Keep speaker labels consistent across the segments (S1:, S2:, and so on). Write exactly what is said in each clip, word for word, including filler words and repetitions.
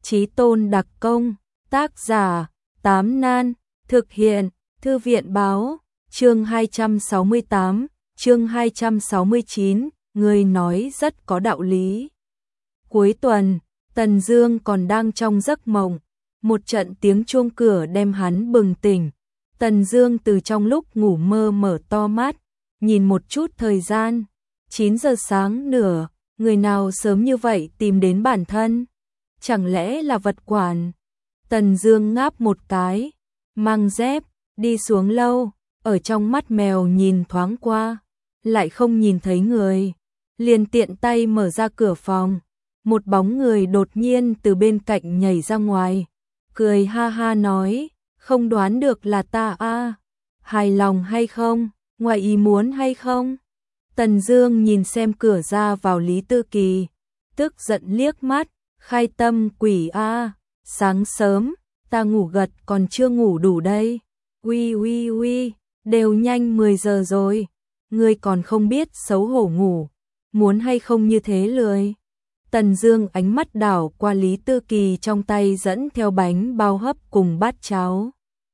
S1: Chí tôn đặc công, tác giả, Tám Nan, thực hiện, Thư viện báo, chương hai trăm sáu mươi tám, chương hai trăm sáu mươi chín, người nói rất có đạo lý. Cuối tuần, Tần Dương còn đang trong giấc mộng, một trận tiếng chuông cửa đem hắn bừng tỉnh. Tần Dương từ trong lúc ngủ mơ mở to mắt, nhìn một chút thời gian, chín giờ sáng nửa, người nào sớm như vậy tìm đến bản thân? Chẳng lẽ là vật quản? Tần Dương ngáp một cái, mang dép, đi xuống lâu, ở trong mắt mèo nhìn thoáng qua, lại không nhìn thấy người, liền tiện tay mở ra cửa phòng, một bóng người đột nhiên từ bên cạnh nhảy ra ngoài, cười ha ha nói, không đoán được là ta a, hài lòng hay không, ngoài ý muốn hay không? Tần Dương nhìn xem cửa ra vào Lý Tư Kỳ, tức giận liếc mắt, khai tâm quỷ a, sáng sớm, ta ngủ gật còn chưa ngủ đủ đây. Uy uy uy, đều nhanh mười giờ rồi, ngươi còn không biết xấu hổ ngủ, muốn hay không như thế lười. Tần Dương ánh mắt đảo qua Lý Tư Kỳ trong tay dẫn theo bánh bao hấp cùng bát cháo.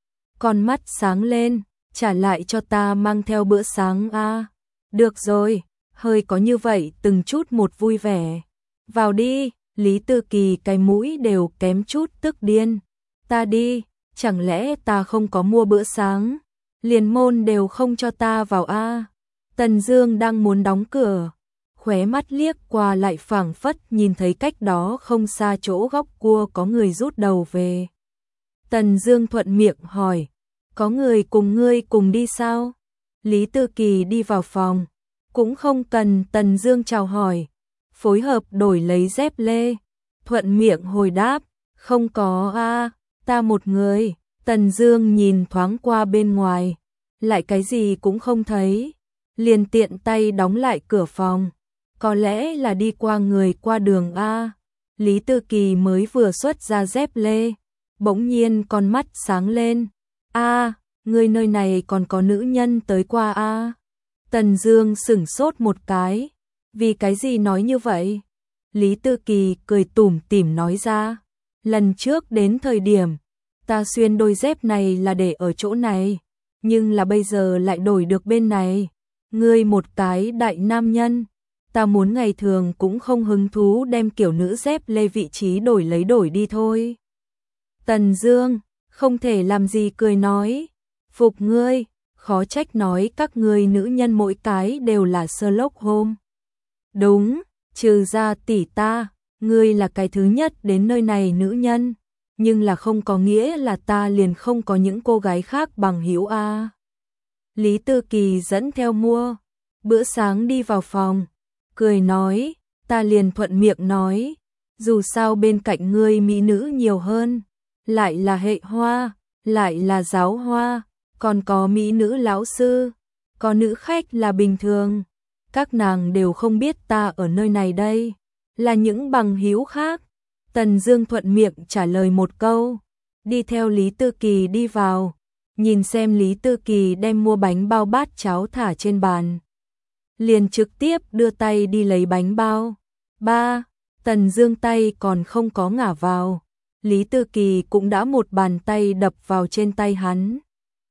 S1: Con mắt sáng lên, trả lại cho ta mang theo bữa sáng a. Được rồi, hơi có như vậy từng chút một vui vẻ. Vào đi, Lý Tư Kỳ cái mũi đều kém chút tức điên. Ta đi, chẳng lẽ ta không có mua bữa sáng, liền môn đều không cho ta vào a. Tần Dương đang muốn đóng cửa, khóe mắt liếc qua lại phảng phất nhìn thấy cách đó không xa chỗ góc cua có người rút đầu về. Tần Dương thuận miệng hỏi, có người cùng ngươi cùng đi sao? Lý Tư Kỳ đi vào phòng, cũng không cần Tần Dương chào hỏi, phối hợp đổi lấy dép lê, thuận miệng hồi đáp, không có a, ta một người. Tần Dương nhìn thoáng qua bên ngoài, lại cái gì cũng không thấy, liền tiện tay đóng lại cửa phòng. Có lẽ là đi qua người qua đường a. Lý Tư Kỳ mới vừa xuất ra dép lê, bỗng nhiên con mắt sáng lên. A, người nơi này còn có nữ nhân tới qua a. Tần Dương sững sốt một cái, vì cái gì nói như vậy? Lý Tư Kỳ cười tủm tỉm nói ra, lần trước đến thời điểm ta xuyên đôi dép này là để ở chỗ này, nhưng là bây giờ lại đổi được bên này. Ngươi một cái đại nam nhân, ta muốn ngày thường cũng không hứng thú đem kiểu nữ dép lê vị trí đổi lấy đổi đi thôi. Tần Dương không thể làm gì cười nói, phục ngươi, khó trách nói các ngươi nữ nhân mỗi cái đều là Sherlock Holmes. Đúng, trừ ra tỷ ta, ngươi là cái thứ nhất đến nơi này nữ nhân, nhưng là không có nghĩa là ta liền không có những cô gái khác bằng hữu a. Lý Tư Kỳ dẫn theo mua bữa sáng đi vào phòng, cười nói, ta liền thuận miệng nói, dù sao bên cạnh ngươi mỹ nữ nhiều hơn, lại là hệ hoa, lại là giáo hoa, còn có mỹ nữ lão sư, có nữ khách là bình thường, các nàng đều không biết ta ở nơi này đây, là những bằng hữu khác. Tần Dương thuận miệng trả lời một câu, đi theo Lý Tư Kỳ đi vào, nhìn xem Lý Tư Kỳ đem mua bánh bao bát cháo thả trên bàn, liền trực tiếp đưa tay đi lấy bánh bao. Ba, Tần Dương tay còn không có ngả vào, Lý Tư Kỳ cũng đã một bàn tay đập vào trên tay hắn.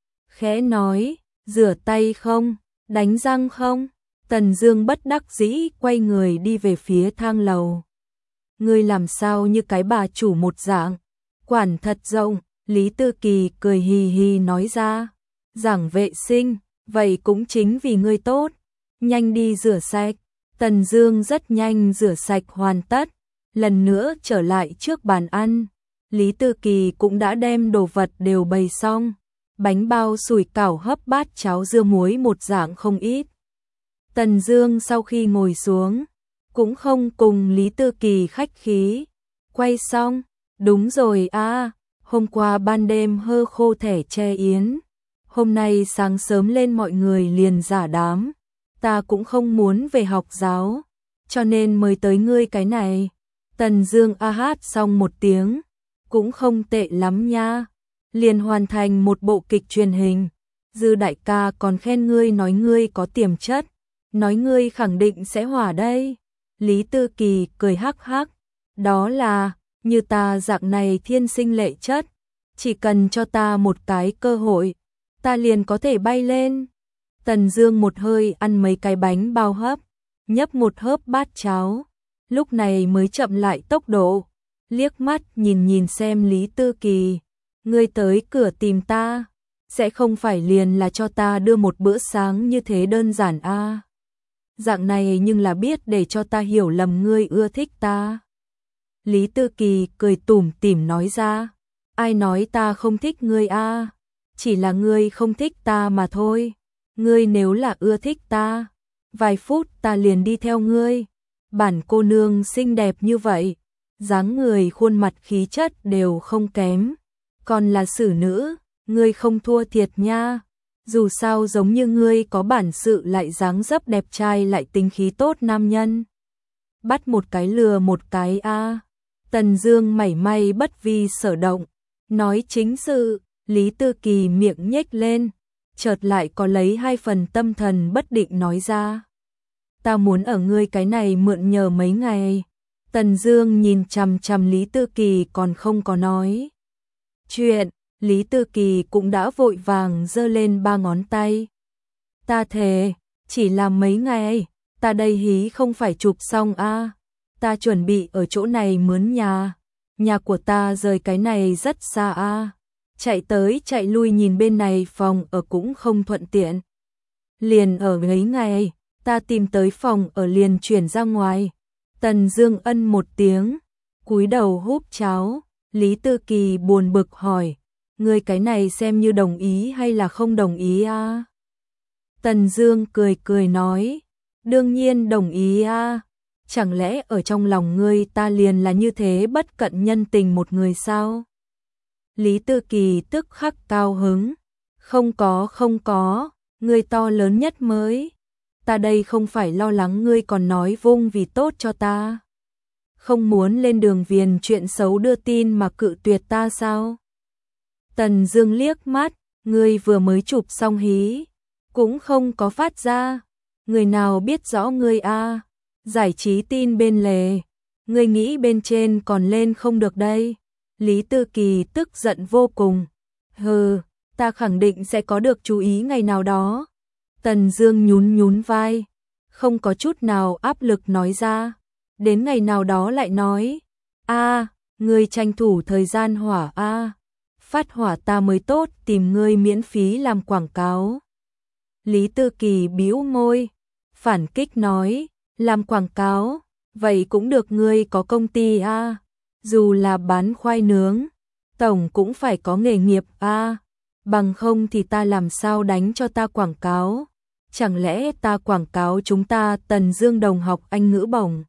S1: Khẽ nói, rửa tay không, đánh răng không? Tần Dương bất đắc dĩ quay người đi về phía thang lầu. Ngươi làm sao như cái bà chủ một dạng, quản thật rộng. Lý Tư Kỳ cười hì hì nói ra, giảng vệ sinh, vậy cũng chính vì ngươi tốt, nhanh đi rửa sạch. Tần Dương rất nhanh rửa sạch hoàn tất, lần nữa trở lại trước bàn ăn. Lý Tư Kỳ cũng đã đem đồ vật đều bày xong, bánh bao sủi cảo hấp bát cháo dưa muối một dạng không ít. Tần Dương sau khi ngồi xuống, cũng không cùng Lý Tư Kỳ khách khí, quay xong, đúng rồi a, hôm qua ban đêm hơ khô thẻ che yến, hôm nay sáng sớm lên mọi người liền giả đám, ta cũng không muốn về học giáo, cho nên mới tới ngươi cái này. Tần Dương a hát xong một tiếng, cũng không tệ lắm nha, liền hoàn thành một bộ kịch truyền hình. Dư đại ca còn khen ngươi, nói ngươi có tiềm chất, nói ngươi khẳng định sẽ hỏa đây. Lý Tư Kỳ cười hắc hắc, đó là, như ta dạng này thiên sinh lệ chất, chỉ cần cho ta một cái cơ hội, ta liền có thể bay lên. Tần Dương một hơi ăn mấy cái bánh bao hấp, nhấp một hớp bát cháo, lúc này mới chậm lại tốc độ, liếc mắt nhìn nhìn xem Lý Tư Kỳ, ngươi tới cửa tìm ta, sẽ không phải liền là cho ta đưa một bữa sáng như thế đơn giản a? À? Dạng này nhưng là biết để cho ta hiểu lầm ngươi ưa thích ta. Lý Tư Kỳ cười tủm tỉm nói ra, ai nói ta không thích ngươi a? À? Chỉ là ngươi không thích ta mà thôi. Ngươi nếu là ưa thích ta, vài phút ta liền đi theo ngươi. Bản cô nương xinh đẹp như vậy, dáng người khuôn mặt khí chất đều không kém, còn là xử nữ, ngươi không thua thiệt nha. Dù sao giống như ngươi có bản sự lại dáng dấp đẹp trai lại tính khí tốt nam nhân. Bắt một cái lừa một cái a. À. Tần Dương mảy may bất vi sở động, nói chính sự. Lý Tư Kỳ miệng nhếch lên, chợt lại có lấy hai phần tâm thần bất định nói ra. Ta muốn ở ngươi cái này mượn nhờ mấy ngày. Tần Dương nhìn chằm chằm Lý Tư Kỳ còn không có nói chuyện, Lý Tư Kỳ cũng đã vội vàng giơ lên ba ngón tay. Ta thề, chỉ là mấy ngày, ta đây hí không phải chụp xong a, à. Ta chuẩn bị ở chỗ này mướn nhà, nhà của ta rời cái này rất xa a. À. Chạy tới chạy lui nhìn bên này phòng ở cũng không thuận tiện. Liền ở mấy ngày, ta tìm tới phòng ở liền chuyển ra ngoài. Tần Dương ân một tiếng, cúi đầu húp cháo. Lý Tư Kỳ buồn bực hỏi, ngươi cái này xem như đồng ý hay là không đồng ý a? À? Tần Dương cười cười nói, đương nhiên đồng ý a. À? Chẳng lẽ ở trong lòng ngươi ta liền là như thế bất cận nhân tình một người sao? Lý Tư Kỳ tức khắc cao hứng, không có không có, ngươi to lớn nhất mới. Ta đây không phải lo lắng ngươi còn nói vung vì tốt cho ta. Không muốn lên đường viền chuyện xấu đưa tin mà cự tuyệt ta sao? Tần Dương liếc mắt, ngươi vừa mới chụp xong hí, cũng không có phát ra. Người nào biết rõ ngươi a? À? Giải trí tin bên lề, ngươi nghĩ bên trên còn lên không được đây. Lý Tư Kỳ tức giận vô cùng. Hừ, ta khẳng định sẽ có được chú ý ngày nào đó. Tần Dương nhún nhún vai, không có chút nào áp lực nói ra. Đến ngày nào đó lại nói, a, à, ngươi tranh thủ thời gian hỏa a, à. Phát hỏa ta mới tốt tìm ngươi miễn phí làm quảng cáo. Lý Tư Kỳ bĩu môi, phản kích nói, làm quảng cáo, vậy cũng được ngươi có công ty a. À. Dù là bán khoai nướng, tổng cũng phải có nghề nghiệp a, à. Bằng không thì ta làm sao đánh cho ta quảng cáo? Chẳng lẽ ta quảng cáo chúng ta Tần Dương đồng học Anh ngữ bổng?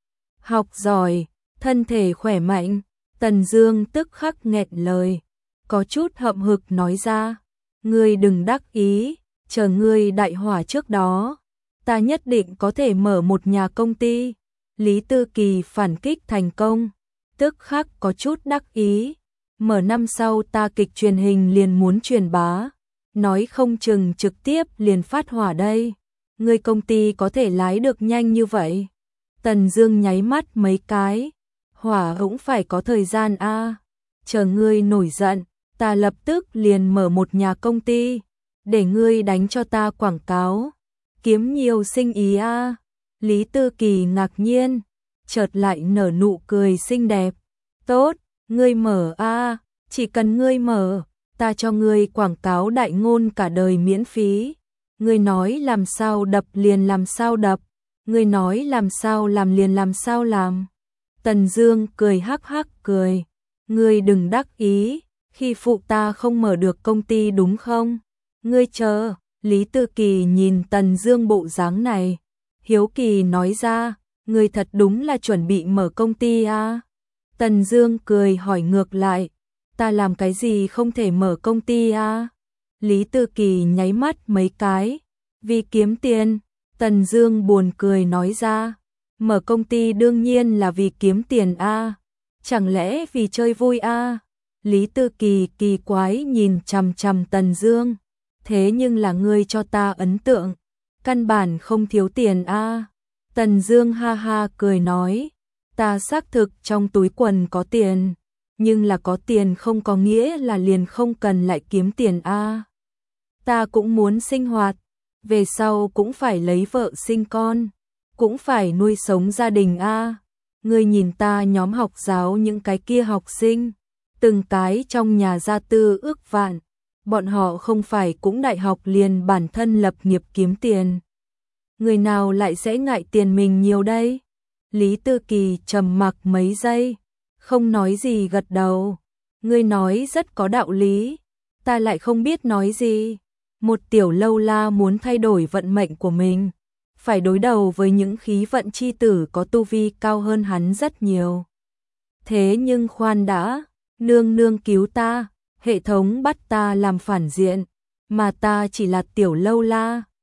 S1: Học giỏi, thân thể khỏe mạnh. Tần Dương tức khắc nghẹn lời, có chút hậm hực nói ra, ngươi đừng đắc ý, chờ ngươi đại hỏa trước đó, ta nhất định có thể mở một nhà công ty. Lý Tư Kỳ phản kích thành công, tức khắc có chút đắc ý, mở năm sau ta kịch truyền hình liền muốn truyền bá, nói không chừng trực tiếp liền phát hỏa đây. Ngươi công ty có thể lái được nhanh như vậy? Tần Dương nháy mắt mấy cái, hỏa cũng phải có thời gian a, à. Chờ ngươi nổi giận, ta lập tức liền mở một nhà công ty, để ngươi đánh cho ta quảng cáo, kiếm nhiều sinh ý a. À. Lý Tư Kỳ ngạc nhiên, chợt lại nở nụ cười xinh đẹp. Tốt, ngươi mở a, à, chỉ cần ngươi mở, ta cho ngươi quảng cáo đại ngôn cả đời miễn phí. Ngươi nói làm sao đập liền làm sao đập, ngươi nói làm sao làm liền làm sao làm. Tần Dương cười hắc hắc cười, ngươi đừng đắc ý, khi phụ ta không mở được công ty đúng không? Ngươi chờ. Lý Tư Kỳ nhìn Tần Dương bộ dáng này, hiếu kỳ nói ra, ngươi thật đúng là chuẩn bị mở công ty à? Tần Dương cười hỏi ngược lại, ta làm cái gì không thể mở công ty à? Lý Tư Kỳ nháy mắt mấy cái, vì kiếm tiền. Tần Dương buồn cười nói ra, mở công ty đương nhiên là vì kiếm tiền a, à? Chẳng lẽ vì chơi vui a? À? Lý Tư Kỳ kỳ quái nhìn chằm chằm Tần Dương, thế nhưng là ngươi cho ta ấn tượng, căn bản không thiếu tiền a. À? Tần Dương ha ha cười nói, Ta xác thực trong túi quần có tiền, nhưng là có tiền không có nghĩa là liền không cần lại kiếm tiền a. Ta cũng muốn sinh hoạt, về sau cũng phải lấy vợ sinh con, cũng phải nuôi sống gia đình a. Ngươi nhìn ta nhóm học giáo những cái kia học sinh, từng cái trong nhà gia tư ước vạn, bọn họ không phải cũng đại học liền bản thân lập nghiệp kiếm tiền. Người nào lại sẽ ngại tiền mình nhiều đây? Lý Tư Kỳ trầm mặc mấy giây, không nói gì gật đầu. Ngươi nói rất có đạo lý, ta lại không biết nói gì. Một tiểu lâu la muốn thay đổi vận mệnh của mình, phải đối đầu với những khí vận chi tử có tu vi cao hơn hắn rất nhiều. Thế nhưng khoan đã, nương nương cứu ta, hệ thống bắt ta làm phản diện, mà ta chỉ là tiểu lâu la,